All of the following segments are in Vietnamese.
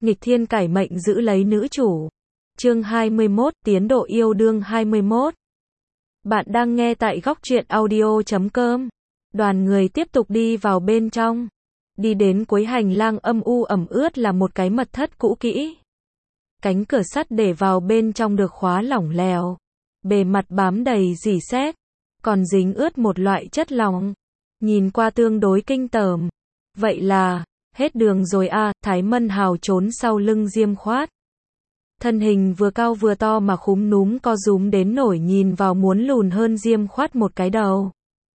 nghịch thiên cải mệnh giữ lấy nữ chủ. Chương 21, tiến độ yêu đương 21. Bạn đang nghe tại góc truyện audio.com. Đoàn người tiếp tục đi vào bên trong. Đi đến cuối hành lang âm u ẩm ướt là một cái mật thất cũ kỹ. Cánh cửa sắt để vào bên trong được khóa lỏng lẻo. Bề mặt bám đầy rỉ sét, còn dính ướt một loại chất lỏng. Nhìn qua tương đối kinh tởm. Vậy là, hết đường rồi à, Thái Mân Hào trốn sau lưng Diêm Khoát. Thân hình vừa cao vừa to mà khúm núm co rúm đến nổi nhìn vào muốn lùn hơn Diêm Khoát một cái đầu.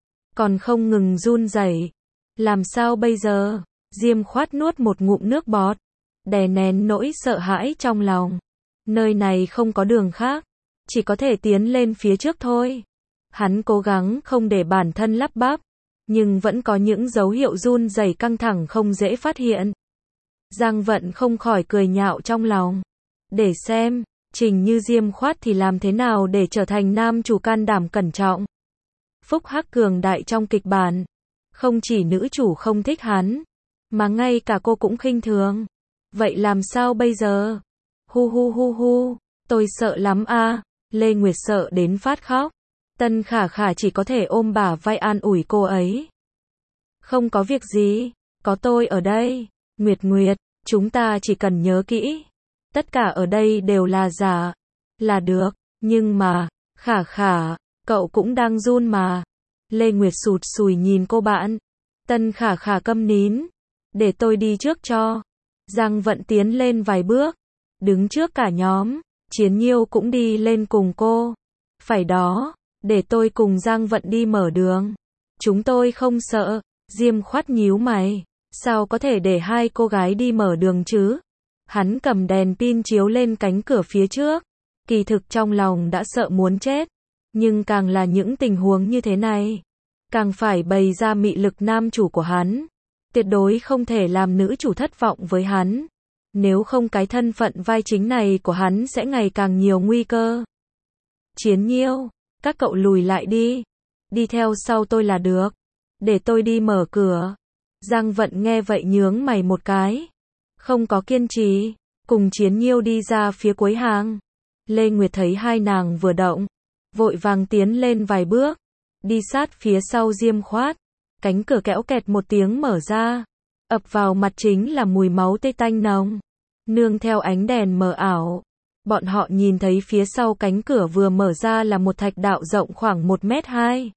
Còn không ngừng run rẩy. Làm sao bây giờ? Diêm Khoát nuốt một ngụm nước bọt, đè nén nỗi sợ hãi trong lòng. Nơi này không có đường khác, chỉ có thể tiến lên phía trước thôi. Hắn cố gắng không để bản thân lắp bắp, nhưng vẫn có những dấu hiệu run rẩy căng thẳng không dễ phát hiện. Giang Vận không khỏi cười nhạo trong lòng. Để xem, Trình như Diêm Khoát thì làm thế nào để trở thành nam chủ can đảm cẩn trọng. Phúc hắc cường đại trong kịch bản. Không chỉ nữ chủ không thích hắn, mà ngay cả cô cũng khinh thường. Vậy làm sao bây giờ? Hu hu hu hu, tôi sợ lắm a. Lê Nguyệt sợ đến phát khóc. Tân Khả Khả chỉ có thể ôm bả vai an ủi cô ấy. Không có việc gì, có tôi ở đây. Nguyệt Nguyệt, chúng ta chỉ cần nhớ kỹ. Tất cả ở đây đều là giả. Là được, nhưng mà, Khả Khả, cậu cũng đang run mà. Lê Nguyệt sụt sùi nhìn cô bạn. Tân Khả Khả câm nín. Để tôi đi trước cho. Giang Vận tiến lên vài bước. Đứng trước cả nhóm. Chiến Nhiêu cũng đi lên cùng cô. Phải đó, để tôi cùng Giang Vận đi mở đường. Chúng tôi không sợ. Diêm Khoát nhíu mày. Sao có thể để hai cô gái đi mở đường chứ? Hắn cầm đèn pin chiếu lên cánh cửa phía trước. Kỳ thực trong lòng đã sợ muốn chết. Nhưng càng là những tình huống như thế này, càng phải bày ra mị lực nam chủ của hắn. Tuyệt đối không thể làm nữ chủ thất vọng với hắn. Nếu không cái thân phận vai chính này của hắn sẽ ngày càng nhiều nguy cơ. Chiến Nhiêu, các cậu lùi lại đi. Đi theo sau tôi là được. Để tôi đi mở cửa. Giang Vận nghe vậy nhướng mày một cái. Không có kiên trì. Cùng Chiến Nhiêu đi ra phía cuối hàng. Lê Nguyệt thấy hai nàng vừa động, vội vàng tiến lên vài bước. Đi sát phía sau Diêm Khoát. Cánh cửa kẽo kẹt một tiếng mở ra. Ập vào mặt chính là mùi máu tê tanh nồng. Nương theo ánh đèn mờ ảo. Bọn họ nhìn thấy phía sau cánh cửa vừa mở ra là một thạch đạo rộng khoảng 1m2.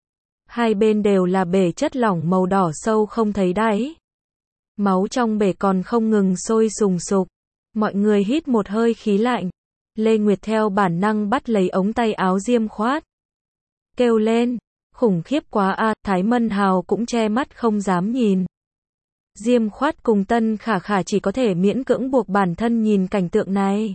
Hai bên đều là bể chất lỏng màu đỏ sâu không thấy đáy. Máu trong bể còn không ngừng sôi sùng sục. Mọi người hít một hơi khí lạnh. Lê Nguyệt theo bản năng bắt lấy ống tay áo Diêm Khoát. Kêu lên, khủng khiếp quá a. Thái Mân Hào cũng che mắt không dám nhìn. Diêm Khoát cùng Tân Khả Khả chỉ có thể miễn cưỡng buộc bản thân nhìn cảnh tượng này.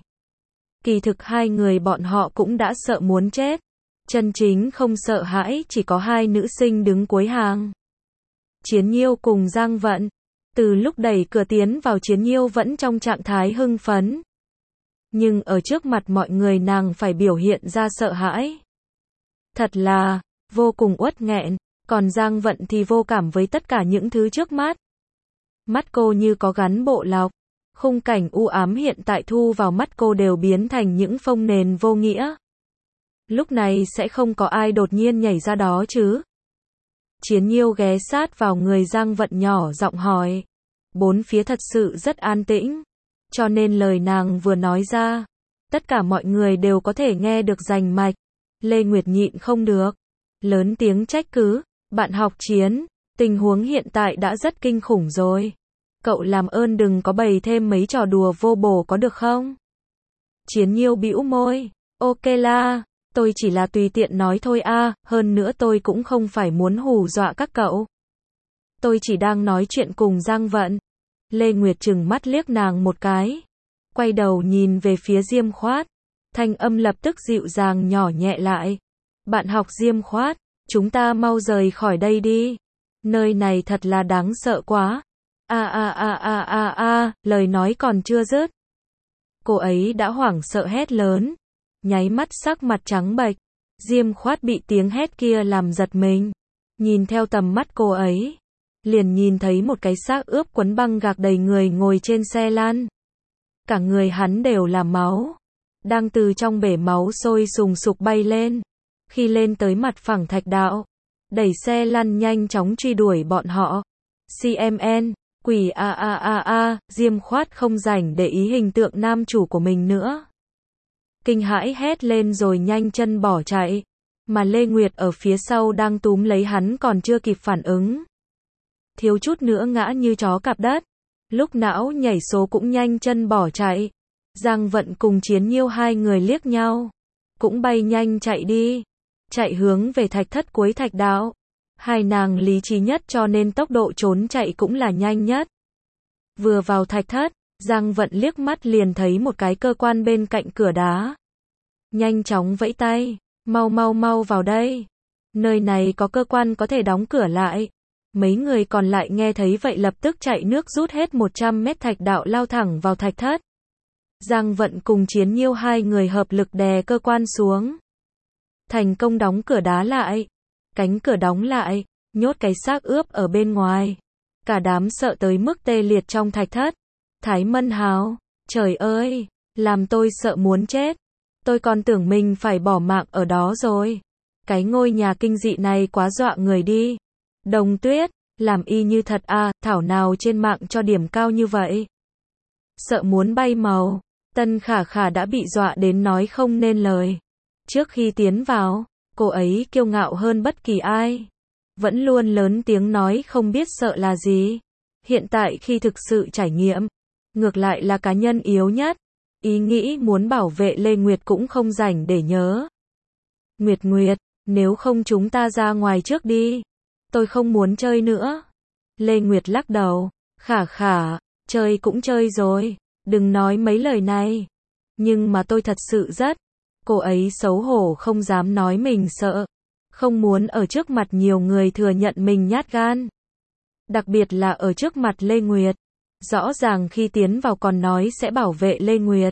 Kỳ thực hai người bọn họ cũng đã sợ muốn chết. Chân chính không sợ hãi chỉ có hai nữ sinh đứng cuối hàng. Chiến Nhiêu cùng Giang Vận. Từ lúc đẩy cửa tiến vào Chiến Nhiêu vẫn trong trạng thái hưng phấn. Nhưng ở trước mặt mọi người nàng phải biểu hiện ra sợ hãi. Thật là, vô cùng uất nghẹn. Còn Giang Vận thì vô cảm với tất cả những thứ trước mắt. Mắt cô như có gắn bộ lọc. Khung cảnh u ám hiện tại thu vào mắt cô đều biến thành những phông nền vô nghĩa. Lúc này sẽ không có ai đột nhiên nhảy ra đó chứ. Chiến Nhiêu ghé sát vào người Giang Vận nhỏ giọng hỏi. Bốn phía thật sự rất an tĩnh. Cho nên lời nàng vừa nói ra, tất cả mọi người đều có thể nghe được rành mạch. Lê Nguyệt nhịn không được. Lớn tiếng trách cứ. Bạn học Chiến, tình huống hiện tại đã rất kinh khủng rồi. Cậu làm ơn đừng có bày thêm mấy trò đùa vô bổ có được không? Chiến Nhiêu bĩu môi. Ok la, tôi chỉ là tùy tiện nói thôi a. Hơn nữa tôi cũng không phải muốn hù dọa các cậu. Tôi chỉ đang nói chuyện cùng Giang Vận. Lê Nguyệt trừng mắt liếc nàng một cái. Quay đầu nhìn về phía Diêm Khoát. Thanh âm lập tức dịu dàng nhỏ nhẹ lại. Bạn học Diêm Khoát, chúng ta mau rời khỏi đây đi. Nơi này thật là đáng sợ quá. Lời nói còn chưa dứt. Cô ấy đã hoảng sợ hét lớn. Nháy mắt sắc mặt trắng bệch. Diêm Khoát bị tiếng hét kia làm giật mình. Nhìn theo tầm mắt cô ấy, liền nhìn thấy một cái xác ướp quấn băng gạc đầy người ngồi trên xe lăn. Cả người hắn đều là máu, đang từ trong bể máu sôi sùng sục bay lên. Khi lên tới mặt phẳng thạch đạo, đẩy xe lăn nhanh chóng truy đuổi bọn họ. CMN, quỷ Diêm Khoát không rảnh để ý hình tượng nam chủ của mình nữa. Kinh hãi hét lên rồi nhanh chân bỏ chạy. Mà Lê Nguyệt ở phía sau đang túm lấy hắn còn chưa kịp phản ứng. Thiếu chút nữa ngã như chó cạp đất. Lúc não nhảy số cũng nhanh chân bỏ chạy. Giang Vận cùng Chiến Nhiêu hai người liếc nhau. Cũng bay nhanh chạy đi. Chạy hướng về thạch thất cuối thạch đạo. Hai nàng lý trí nhất cho nên tốc độ trốn chạy cũng là nhanh nhất. Vừa vào thạch thất, Giang Vận liếc mắt liền thấy một cái cơ quan bên cạnh cửa đá. Nhanh chóng vẫy tay, mau vào đây. Nơi này có cơ quan có thể đóng cửa lại. Mấy người còn lại nghe thấy vậy lập tức chạy nước rút hết 100 mét thạch đạo lao thẳng vào thạch thất. Giang Vận cùng Chiến Nhiêu hai người hợp lực đè cơ quan xuống. Thành công đóng cửa đá lại. Cánh cửa đóng lại, nhốt cái xác ướp ở bên ngoài. Cả đám sợ tới mức tê liệt trong thạch thất. Thái Mân Hào, trời ơi, làm tôi sợ muốn chết. Tôi còn tưởng mình phải bỏ mạng ở đó rồi. Cái ngôi nhà kinh dị này quá dọa người đi. Đồng Tuyết, làm y như thật à, thảo nào trên mạng cho điểm cao như vậy. Sợ muốn bay màu, Tân Khả Khả đã bị dọa đến nói không nên lời. Trước khi tiến vào, cô ấy kiêu ngạo hơn bất kỳ ai. Vẫn luôn lớn tiếng nói không biết sợ là gì. Hiện tại khi thực sự trải nghiệm, ngược lại là cá nhân yếu nhất. Ý nghĩ muốn bảo vệ Lê Nguyệt cũng không rảnh để nhớ. Nguyệt, nếu không chúng ta ra ngoài trước đi. Tôi không muốn chơi nữa. Lê Nguyệt lắc đầu. Khả, chơi cũng chơi rồi. Đừng nói mấy lời này. Nhưng mà tôi thật sự rất. Cô ấy xấu hổ không dám nói mình sợ. Không muốn ở trước mặt nhiều người thừa nhận mình nhát gan. Đặc biệt là ở trước mặt Lê Nguyệt. Rõ ràng khi tiến vào còn nói sẽ bảo vệ Lê Nguyệt.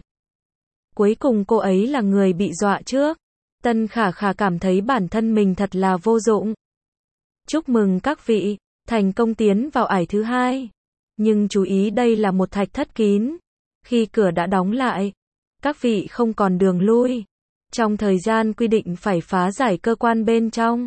Cuối cùng cô ấy là người bị dọa trước. Tân Khả Khả cảm thấy bản thân mình thật là vô dụng. Chúc mừng các vị, thành công tiến vào ải thứ hai. Nhưng chú ý đây là một thạch thất kín. Khi cửa đã đóng lại, các vị không còn đường lui. Trong thời gian quy định phải phá giải cơ quan bên trong,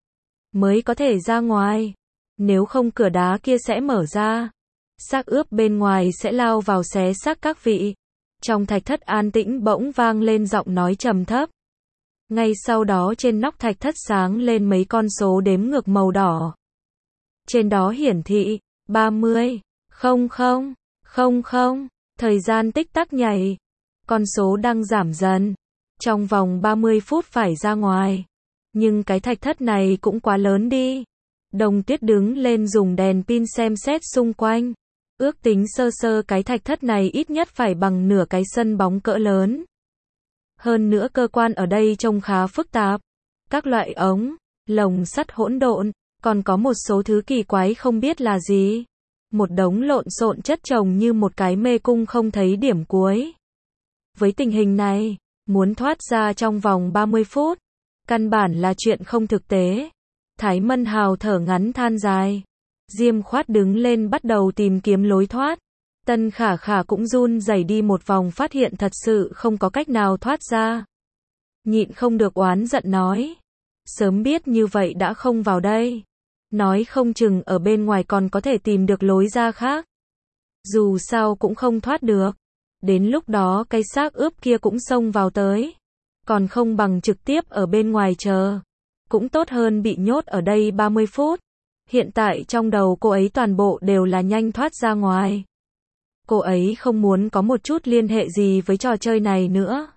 mới có thể ra ngoài. Nếu không cửa đá kia sẽ mở ra. Xác ướp bên ngoài sẽ lao vào xé xác các vị. Trong thạch thất an tĩnh bỗng vang lên giọng nói trầm thấp. Ngay sau đó trên nóc thạch thất sáng lên mấy con số đếm ngược màu đỏ. Trên đó hiển thị 30, 00, thời gian tích tắc nhảy. Con số đang giảm dần. Trong vòng 30 phút phải ra ngoài. Nhưng cái thạch thất này cũng quá lớn đi. Đồng Tuyết đứng lên dùng đèn pin xem xét xung quanh. Ước tính sơ cái thạch thất này ít nhất phải bằng nửa cái sân bóng cỡ lớn. Hơn nữa cơ quan ở đây trông khá phức tạp. Các loại ống, lồng sắt hỗn độn, còn có một số thứ kỳ quái không biết là gì. Một đống lộn xộn chất chồng như một cái mê cung không thấy điểm cuối. Với tình hình này, muốn thoát ra trong vòng 30 phút, căn bản là chuyện không thực tế. Thái Mân Hào thở ngắn than dài. Diêm Khoát đứng lên bắt đầu tìm kiếm lối thoát. Tân Khả Khả cũng run rẩy đi một vòng phát hiện thật sự không có cách nào thoát ra. Nhịn không được oán giận nói. Sớm biết như vậy đã không vào đây. Nói không chừng ở bên ngoài còn có thể tìm được lối ra khác. Dù sao cũng không thoát được. Đến lúc đó cái xác ướp kia cũng xông vào tới. Còn không bằng trực tiếp ở bên ngoài chờ. Cũng tốt hơn bị nhốt ở đây 30 phút. Hiện tại trong đầu cô ấy toàn bộ đều là nhanh thoát ra ngoài. Cô ấy không muốn có một chút liên hệ gì với trò chơi này nữa.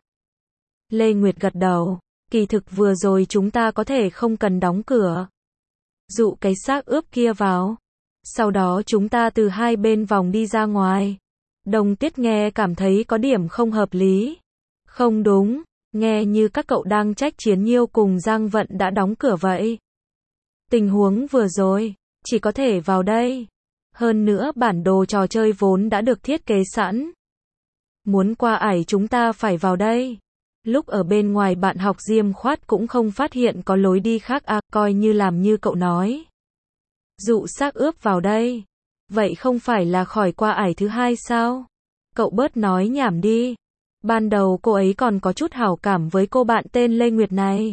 Lê Nguyệt gật đầu. Kỳ thực vừa rồi chúng ta có thể không cần đóng cửa. Dụ cái xác ướp kia vào. Sau đó chúng ta từ hai bên vòng đi ra ngoài. Đồng Tuyết nghe cảm thấy có điểm không hợp lý. Không đúng, nghe như các cậu đang trách Chiến Nhiêu cùng Giang Vận đã đóng cửa vậy. Tình huống vừa rồi, chỉ có thể vào đây. Hơn nữa bản đồ trò chơi vốn đã được thiết kế sẵn. Muốn qua ải chúng ta phải vào đây. Lúc ở bên ngoài bạn học Diêm Khoát cũng không phát hiện có lối đi khác à, coi như làm như cậu nói. Dụ xác ướp vào đây. Vậy không phải là khỏi qua ải thứ hai sao? cậu bớt nói nhảm đi. Ban đầu cô ấy còn có chút hảo cảm với cô bạn tên Lê Nguyệt này.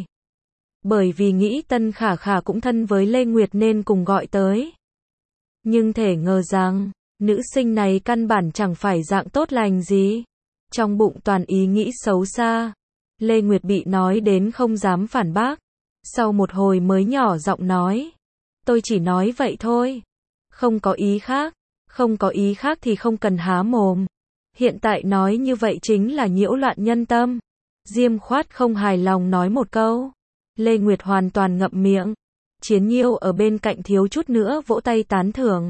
Bởi vì nghĩ Tân Khả Khả cũng thân với Lê Nguyệt nên cùng gọi tới. Nhưng thể ngờ rằng, nữ sinh này căn bản chẳng phải dạng tốt lành gì. Trong bụng toàn ý nghĩ xấu xa. Lê Nguyệt bị nói đến không dám phản bác. Sau một hồi mới nhỏ giọng nói. Tôi chỉ nói vậy thôi. Không có ý khác. Không có ý khác thì không cần há mồm. Hiện tại nói như vậy chính là nhiễu loạn nhân tâm. Diêm Khoát không hài lòng nói một câu. Lê Nguyệt hoàn toàn ngậm miệng. Chiến Nhiêu ở bên cạnh thiếu chút nữa vỗ tay tán thưởng.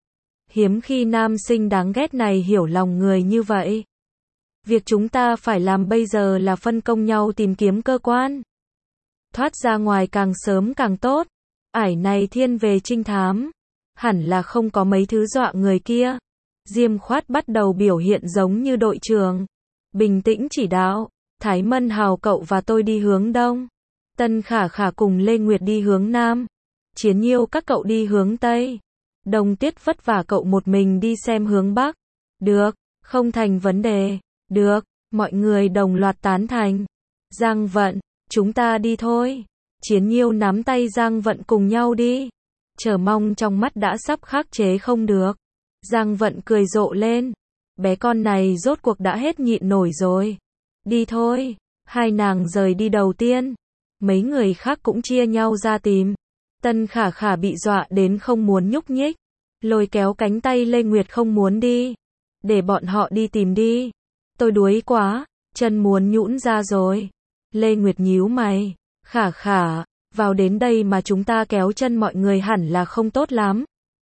Hiếm khi nam sinh đáng ghét này hiểu lòng người như vậy. Việc chúng ta phải làm bây giờ là phân công nhau tìm kiếm cơ quan. Thoát ra ngoài càng sớm càng tốt. Ải này thiên về trinh thám. Hẳn là không có mấy thứ dọa người kia. Diêm Khoát bắt đầu biểu hiện giống như đội trưởng. Bình tĩnh chỉ đạo. Thái Mân Hào cậu và tôi đi hướng đông. Tân Khả Khả cùng Lê Nguyệt đi hướng nam. Chiến Nhiêu các cậu đi hướng tây. Đồng Tiết vất vả cậu một mình đi xem hướng bắc. Được, không thành vấn đề. Được, mọi người đồng loạt tán thành. Giang Vận, chúng ta đi thôi. Chiến Nhiêu nắm tay Giang Vận cùng nhau đi. Chờ mong trong mắt đã sắp khắc chế không được. Giang Vận cười rộ lên. Bé con này rốt cuộc đã hết nhịn nổi rồi. Đi thôi. Hai nàng rời đi đầu tiên. Mấy người khác cũng chia nhau ra tìm. Tân Khả Khả bị dọa đến không muốn nhúc nhích. Lôi kéo cánh tay Lê Nguyệt không muốn đi. Để bọn họ đi tìm đi. Tôi đuối quá, chân muốn nhũn ra rồi. Lê Nguyệt nhíu mày. Khả Khả, vào đến đây mà chúng ta kéo chân mọi người hẳn là không tốt lắm.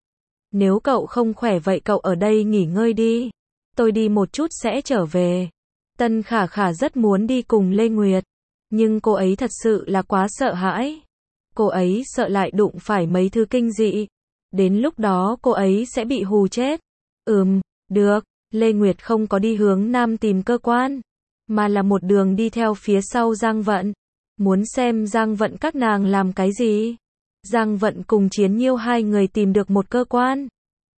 Nếu cậu không khỏe vậy cậu ở đây nghỉ ngơi đi. Tôi đi một chút sẽ trở về. Tân Khả Khả rất muốn đi cùng Lê Nguyệt. Nhưng cô ấy thật sự là quá sợ hãi. Cô ấy sợ lại đụng phải mấy thứ kinh dị. Đến lúc đó cô ấy sẽ bị hù chết. Được. Lê Nguyệt không có đi hướng nam tìm cơ quan. Mà là một đường đi theo phía sau Giang Vận. Muốn xem Giang Vận các nàng làm cái gì. Giang Vận cùng Chiến Nhiêu hai người tìm được một cơ quan.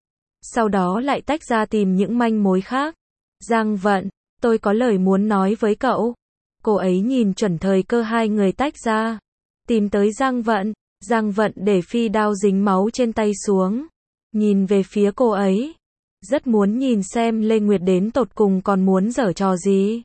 Sau đó lại tách ra tìm những manh mối khác. Giang Vận, tôi có lời muốn nói với cậu. Cô ấy nhìn chuẩn thời cơ hai người tách ra. Tìm tới Giang Vận. Giang Vận để phi đao dính máu trên tay xuống. Nhìn về phía cô ấy. Rất muốn nhìn xem Lê Nguyệt đến tột cùng còn muốn giở trò gì.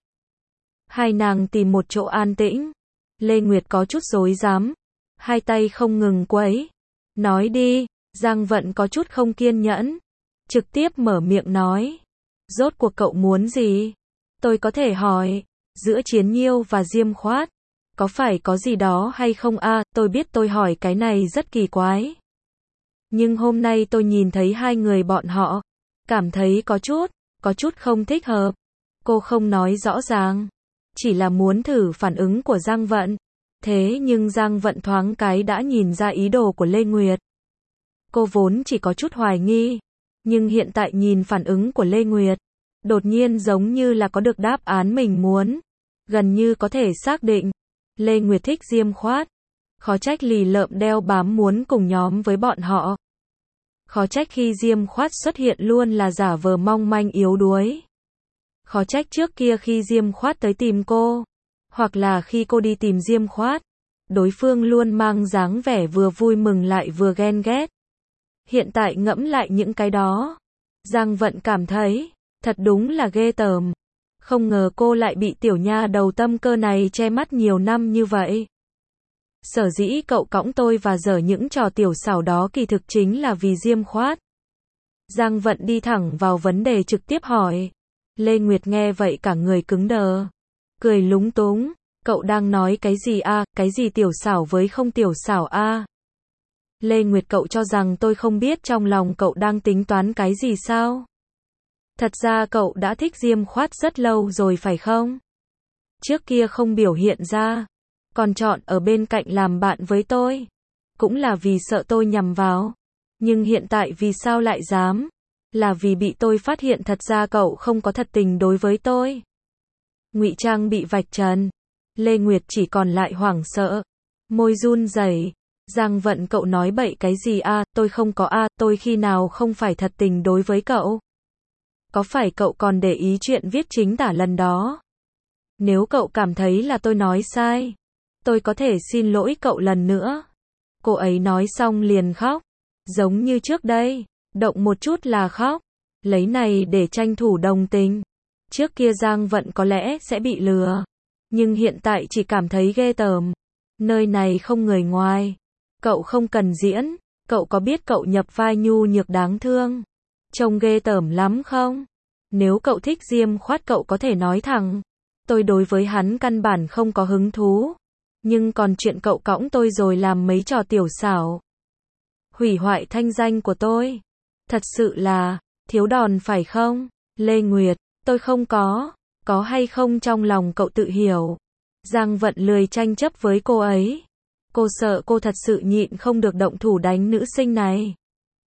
Hai nàng tìm một chỗ an tĩnh. Lê Nguyệt có chút rối rắm. Hai tay không ngừng quấy. Nói đi. Giang Vận có chút không kiên nhẫn. Trực tiếp mở miệng nói. Rốt cuộc cậu muốn gì? Tôi có thể hỏi. Giữa Chiến Nhiêu và Diêm Khoát. Có phải có gì đó hay không à? Tôi biết tôi hỏi cái này rất kỳ quái. Nhưng hôm nay tôi nhìn thấy hai người bọn họ. Cảm thấy có chút không thích hợp. Cô không nói rõ ràng. Chỉ là muốn thử phản ứng của Giang Vận. Thế nhưng Giang Vận thoáng cái đã nhìn ra ý đồ của Lê Nguyệt. Cô vốn chỉ có chút hoài nghi. Nhưng hiện tại nhìn phản ứng của Lê Nguyệt. Đột nhiên giống như là có được đáp án mình muốn. Gần như có thể xác định. Lê Nguyệt thích Diêm Khoát. Khó trách lì lợm đeo bám muốn cùng nhóm với bọn họ. Khó trách khi Diêm Khoát xuất hiện luôn là giả vờ mong manh yếu đuối. Khó trách trước kia khi Diêm Khoát tới tìm cô. Hoặc là khi cô đi tìm Diêm Khoát. Đối phương luôn mang dáng vẻ vừa vui mừng lại vừa ghen ghét. Hiện tại ngẫm lại những cái đó. Giang Vận cảm thấy. Thật đúng là ghê tởm. Không ngờ cô lại bị tiểu nha đầu tâm cơ này che mắt nhiều năm như vậy. Sở dĩ cậu cõng tôi và dở những trò tiểu xảo đó kỳ thực chính là vì Diêm Khoát. Giang Vận đi thẳng vào vấn đề trực tiếp hỏi. Lê Nguyệt nghe vậy cả người cứng đờ. Cười lúng túng. Cậu đang nói cái gì a? Cái gì tiểu xảo với không tiểu xảo a? Lê Nguyệt cậu cho rằng tôi không biết trong lòng cậu đang tính toán cái gì sao? Thật ra cậu đã thích Diêm Khoát rất lâu rồi phải không? Trước kia không biểu hiện ra. Còn chọn ở bên cạnh làm bạn với tôi. Cũng là vì sợ tôi nhằm vào. Nhưng hiện tại vì sao lại dám? Là vì bị tôi phát hiện thật ra cậu không có thật tình đối với tôi. Ngụy trang bị vạch trần. Lê Nguyệt chỉ còn lại hoảng sợ. Môi run rẩy. Giang Vận cậu nói bậy cái gì a? Tôi không có a, tôi khi nào không phải thật tình đối với cậu. Có phải cậu còn để ý chuyện viết chính tả lần đó? Nếu cậu cảm thấy là tôi nói sai, tôi có thể xin lỗi cậu lần nữa. Cô ấy nói xong liền khóc. Giống như trước đây, động một chút là khóc. Lấy này để tranh thủ đồng tình. Trước kia Giang Vận có lẽ sẽ bị lừa. Nhưng hiện tại chỉ cảm thấy ghê tởm. Nơi này không người ngoài. Cậu không cần diễn. Cậu có biết cậu nhập vai nhu nhược đáng thương, trông ghê tởm lắm không? Nếu cậu thích Diêm Khoát cậu có thể nói thẳng. Tôi đối với hắn căn bản không có hứng thú. Nhưng còn chuyện cậu cõng tôi rồi làm mấy trò tiểu xảo, hủy hoại thanh danh của tôi, thật sự là thiếu đòn phải không? Lê Nguyệt, tôi không có hay không trong lòng cậu tự hiểu. Giang Vận lười tranh chấp với cô ấy. Cô sợ cô thật sự nhịn không được động thủ đánh nữ sinh này.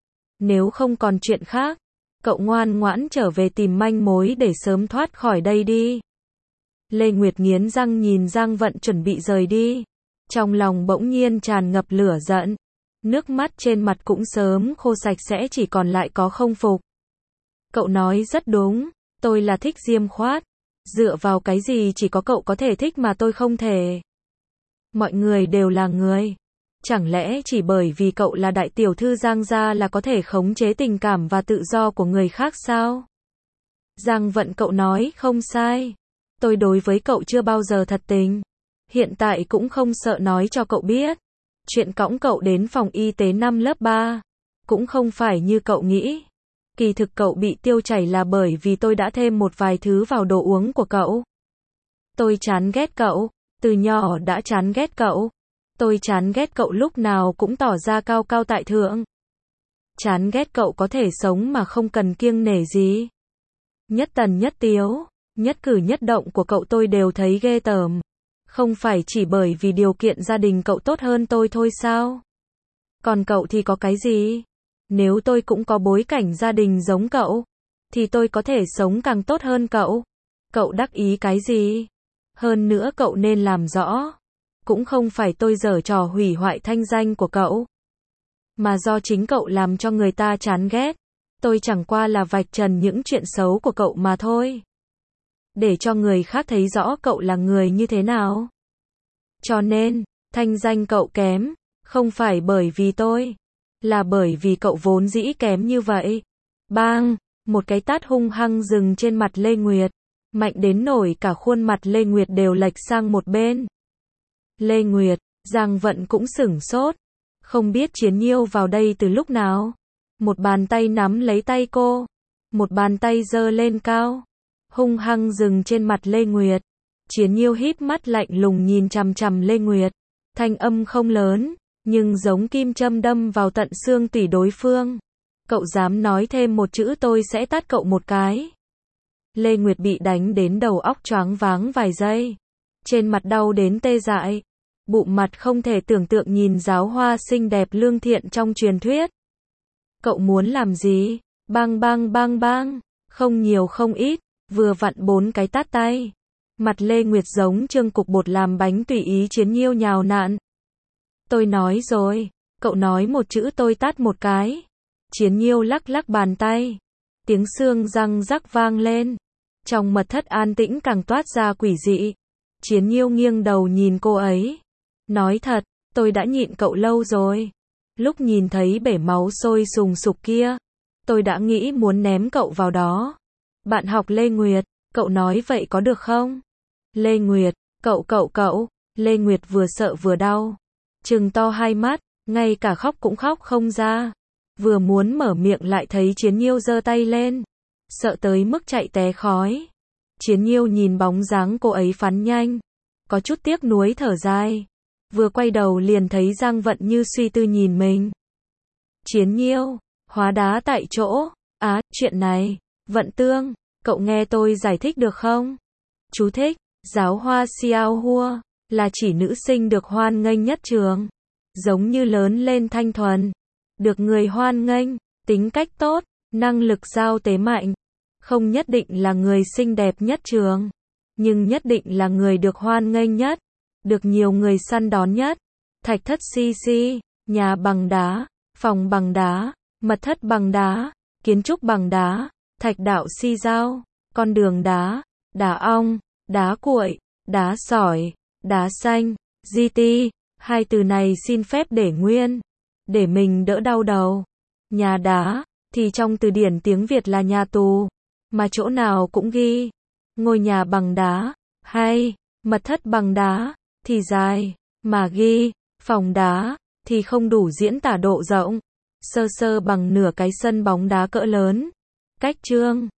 Nếu không còn chuyện khác, cậu ngoan ngoãn trở về tìm manh mối để sớm thoát khỏi đây đi. Lê Nguyệt nghiến răng nhìn Giang Vận chuẩn bị rời đi. Trong lòng bỗng nhiên tràn ngập lửa giận. Nước mắt trên mặt cũng sớm khô sạch sẽ chỉ còn lại có không phục. Cậu nói rất đúng, tôi là thích Diêm Khoát. Dựa vào cái gì chỉ có cậu có thể thích mà tôi không thể? Mọi người đều là người. Chẳng lẽ chỉ bởi vì cậu là đại tiểu thư Giang gia là có thể khống chế tình cảm và tự do của người khác sao? Giang Vận, cậu nói không sai. Tôi đối với cậu chưa bao giờ thật tình. Hiện tại cũng không sợ nói cho cậu biết. Chuyện cõng cậu đến phòng y tế năm lớp 3. Cũng không phải như cậu nghĩ. Kỳ thực cậu bị tiêu chảy là bởi vì tôi đã thêm một vài thứ vào đồ uống của cậu. Tôi chán ghét cậu. Từ nhỏ đã chán ghét cậu. Tôi chán ghét cậu lúc nào cũng tỏ ra cao cao tại thượng. Chán ghét cậu có thể sống mà không cần kiêng nể gì. Nhất tần nhất tiếu, nhất cử nhất động của cậu tôi đều thấy ghê tởm. Không phải chỉ bởi vì điều kiện gia đình cậu tốt hơn tôi thôi sao? Còn cậu thì có cái gì? Nếu tôi cũng có bối cảnh gia đình giống cậu, thì tôi có thể sống càng tốt hơn cậu. Cậu đắc ý cái gì? Hơn nữa cậu nên làm rõ. Cũng không phải tôi giở trò hủy hoại thanh danh của cậu, mà do chính cậu làm cho người ta chán ghét. Tôi chẳng qua là vạch trần những chuyện xấu của cậu mà thôi. Để cho người khác thấy rõ cậu là người như thế nào. Cho nên, thanh danh cậu kém, không phải bởi vì tôi, là bởi vì cậu vốn dĩ kém như vậy. Bang, một cái tát hung hăng dừng trên mặt Lê Nguyệt. Mạnh đến nổi cả khuôn mặt Lê Nguyệt đều lệch sang một bên. Lê Nguyệt, Giang Vận cũng sửng sốt. Không biết Chiến Nhiêu vào đây từ lúc nào. Một bàn tay nắm lấy tay cô. Một bàn tay giơ lên cao. Hung hăng dừng trên mặt Lê Nguyệt. Chiến Nhiêu híp mắt lạnh lùng nhìn chằm chằm Lê Nguyệt. Thanh âm không lớn, nhưng giống kim châm đâm vào tận xương tủy đối phương. Cậu dám nói thêm một chữ tôi sẽ tát cậu một cái. Lê Nguyệt bị đánh đến đầu óc choáng váng vài giây. Trên mặt đau đến tê dại. Bụng mặt không thể tưởng tượng nhìn giáo hoa xinh đẹp lương thiện trong truyền thuyết. Cậu muốn làm gì? Bang bang bang bang. Không nhiều không ít, vừa vặn 4 cái tát tay. Mặt Lê Nguyệt giống trương cục bột làm bánh tùy ý Chiến Nhiêu nhào nặn. Tôi nói rồi, cậu nói một chữ tôi tát một cái. Chiến Nhiêu lắc lắc bàn tay. Tiếng xương răng rắc vang lên. Trong mật thất an tĩnh càng toát ra quỷ dị. Chiến Nhiêu nghiêng đầu nhìn cô ấy. Nói thật, tôi đã nhịn cậu lâu rồi. Lúc nhìn thấy bể máu sôi sùng sục kia, tôi đã nghĩ muốn ném cậu vào đó. Bạn học Lê Nguyệt, cậu nói vậy có được không? Lê Nguyệt, cậu. Lê Nguyệt vừa sợ vừa đau. Trừng to hai mắt, ngay cả khóc cũng khóc không ra. Vừa muốn mở miệng lại thấy Chiến Nhiêu giơ tay lên. Sợ tới mức chạy té khói. Chiến Nhiêu nhìn bóng dáng cô ấy phắn nhanh. Có chút tiếc nuối thở dài. Vừa quay đầu liền thấy Giang Vận như suy tư nhìn mình. Chiến Nhiêu, hóa đá tại chỗ. Chuyện này, Vận Tương, cậu nghe tôi giải thích được không? Chú thích, giáo hoa Xiao Hua, là chỉ nữ sinh được hoan nghênh nhất trường. Giống như lớn lên thanh thuần, được người hoan nghênh, tính cách tốt, năng lực giao tế mạnh. Không nhất định là người xinh đẹp nhất trường, nhưng nhất định là người được hoan nghênh nhất, được nhiều người săn đón nhất. Thạch thất CC, nhà bằng đá, phòng bằng đá, mật thất bằng đá, kiến trúc bằng đá, thạch đạo si giao, con đường đá, đá ong, đá cuội, đá sỏi, đá xanh, di ti, hai từ này xin phép để nguyên, để mình đỡ đau đầu. Nhà đá, thì trong từ điển tiếng Việt là nhà tù, mà chỗ nào cũng ghi, ngôi nhà bằng đá, hay, mật thất bằng đá, thì dài, mà ghi, phòng đá, thì không đủ diễn tả độ rộng, sơ sơ bằng nửa cái sân bóng đá cỡ lớn. Cách chương